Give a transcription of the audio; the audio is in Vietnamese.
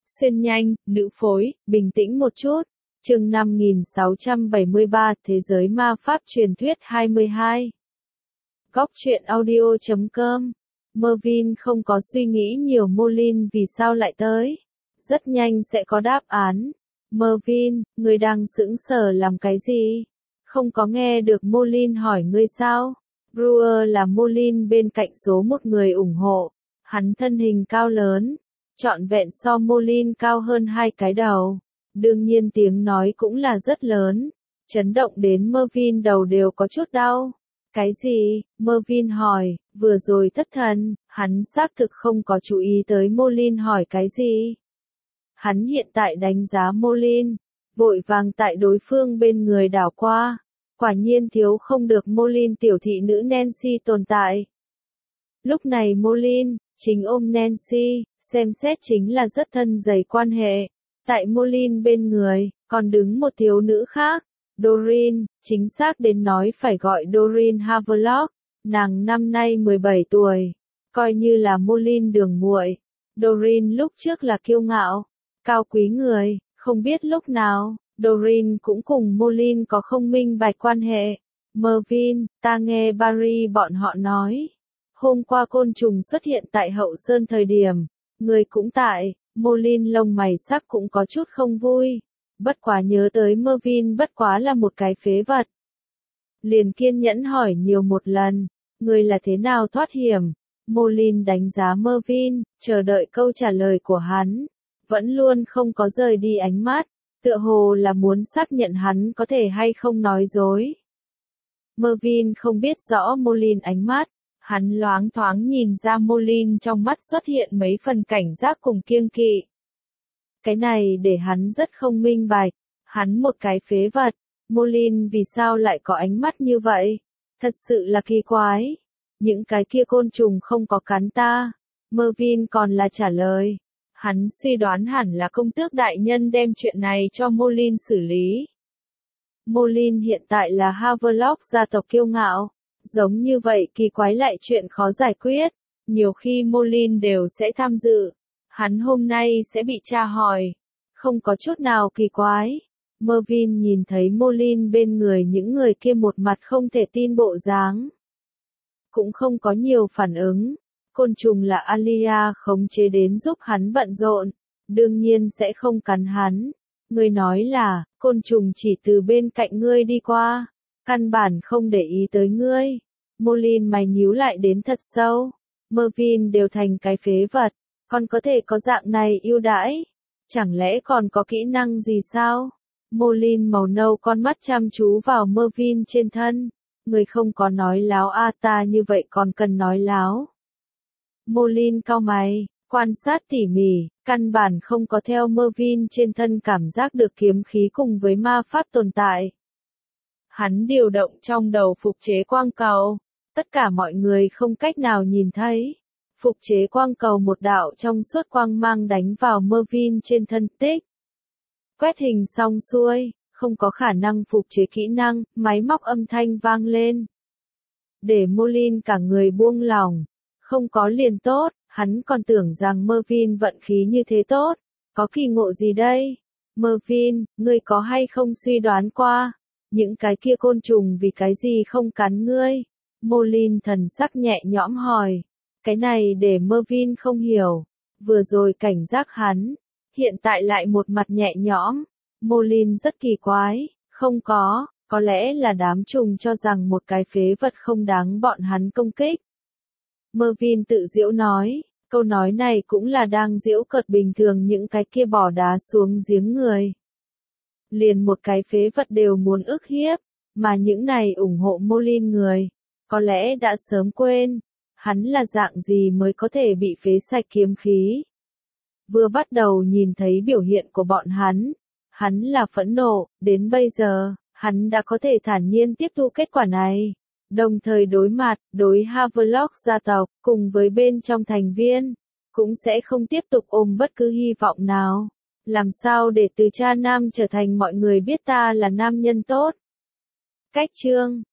Xuyên nhanh, nữ phối, bình tĩnh một chút. Chương 5673, Thế giới ma pháp truyền thuyết 22. Góc truyện audio.com. Mervin không có suy nghĩ nhiều Molin vì sao lại tới. Rất nhanh sẽ có đáp án. Mervin, ngươi đang sững sờ làm cái gì? Không có nghe được Molin hỏi ngươi sao? Brewer là Molin bên cạnh số một người ủng hộ. Hắn thân hình cao lớn, trọn vẹn so Molin cao hơn 2 cái đầu. Đương nhiên tiếng nói cũng là rất lớn, chấn động đến Mervin đầu đều có chút đau. Cái gì? Mervin hỏi, vừa rồi thất thần, hắn xác thực không có chú ý tới Molin hỏi cái gì. Hắn hiện tại đánh giá Molin, vội vàng tại đối phương bên người đảo qua. Quả nhiên thiếu không được Molin tiểu thị nữ Nancy tồn tại. Lúc này Molin, chính ôm Nancy, xem xét chính là rất thân dày quan hệ. Tại Molin bên người, còn đứng một thiếu nữ khác, Doreen, chính xác đến nói phải gọi Doreen Havelock, nàng năm nay 17 tuổi, coi như là Molin đường muội. Doreen lúc trước là kiêu ngạo, cao quý người, không biết lúc nào, Doreen cũng cùng Molin có không minh bạch quan hệ. Mervin, ta nghe Barry bọn họ nói, hôm qua côn trùng xuất hiện tại hậu sơn thời điểm, người cũng tại. Molin lông mày sắc cũng có chút không vui. Bất quá nhớ tới Mervin bất quá là một cái phế vật. Liền kiên nhẫn hỏi nhiều một lần, người là thế nào thoát hiểm? Molin đánh giá Mervin, chờ đợi câu trả lời của hắn. Vẫn luôn không có rời đi ánh mắt, tựa hồ là muốn xác nhận hắn có thể hay không nói dối. Mervin không biết rõ Molin ánh mắt. Hắn loáng thoáng nhìn ra Molin trong mắt xuất hiện mấy phần cảnh giác cùng kiêng kỵ. Cái này để hắn rất không minh bạch. Hắn một cái phế vật. Molin vì sao lại có ánh mắt như vậy? Thật sự là kỳ quái. Những cái kia côn trùng không có cắn ta. Mervin còn là trả lời. Hắn suy đoán hẳn là công tước đại nhân đem chuyện này cho Molin xử lý. Molin hiện tại là Havelock gia tộc kiêu ngạo. Giống như vậy kỳ quái lại chuyện khó giải quyết, nhiều khi Molin đều sẽ tham dự. Hắn hôm nay sẽ bị tra hỏi. Không có chút nào kỳ quái. Mervin nhìn thấy Molin bên người những người kia một mặt không thể tin bộ dáng. Cũng không có nhiều phản ứng. Côn trùng là Alia khống chế đến giúp hắn bận rộn. Đương nhiên sẽ không cắn hắn. Ngươi nói là, côn trùng chỉ từ bên cạnh ngươi đi qua. Căn bản không để ý tới ngươi. Molin mày nhíu lại đến thật sâu. Mervin đều thành cái phế vật. Còn có thể có dạng này ưu đãi. Chẳng lẽ còn có kỹ năng gì sao? Molin màu nâu con mắt chăm chú vào Mervin trên thân. Người không có nói láo a ta như vậy còn cần nói láo. Molin cau mày, quan sát tỉ mỉ, căn bản không có theo Mervin trên thân cảm giác được kiếm khí cùng với ma pháp tồn tại. Hắn điều động trong đầu phục chế quang cầu. Tất cả mọi người không cách nào nhìn thấy. Phục chế quang cầu một đạo trong suốt quang mang đánh vào Mervin trên thân tích. Quét hình xong xuôi, không có khả năng phục chế kỹ năng, máy móc âm thanh vang lên. Để Molin cả người buông lỏng. Không có liền tốt, hắn còn tưởng rằng Mervin vận khí như thế tốt. Có kỳ ngộ gì đây? Mervin, ngươi có hay không suy đoán qua? Những cái kia côn trùng vì cái gì không cắn ngươi? Molin thần sắc nhẹ nhõm hỏi. Cái này để Mervin không hiểu. Vừa rồi cảnh giác hắn. Hiện tại lại một mặt nhẹ nhõm. Molin rất kỳ quái. Không có lẽ là đám trùng cho rằng một cái phế vật không đáng bọn hắn công kích. Mervin tự giễu nói. Câu nói này cũng là đang giễu cợt bình thường những cái kia bỏ đá xuống giếng người. Liền một cái phế vật đều muốn ức hiếp, mà những này ủng hộ Molin người, có lẽ đã sớm quên, hắn là dạng gì mới có thể bị phế sạch kiếm khí. Vừa bắt đầu nhìn thấy biểu hiện của bọn hắn là phẫn nộ, đến bây giờ, hắn đã có thể thản nhiên tiếp thu kết quả này. Đồng thời đối mặt, đối Havelock gia tộc, cùng với bên trong thành viên, cũng sẽ không tiếp tục ôm bất cứ hy vọng nào. Làm sao để từ cha nam trở thành mọi người biết ta là nam nhân tốt? Cách chương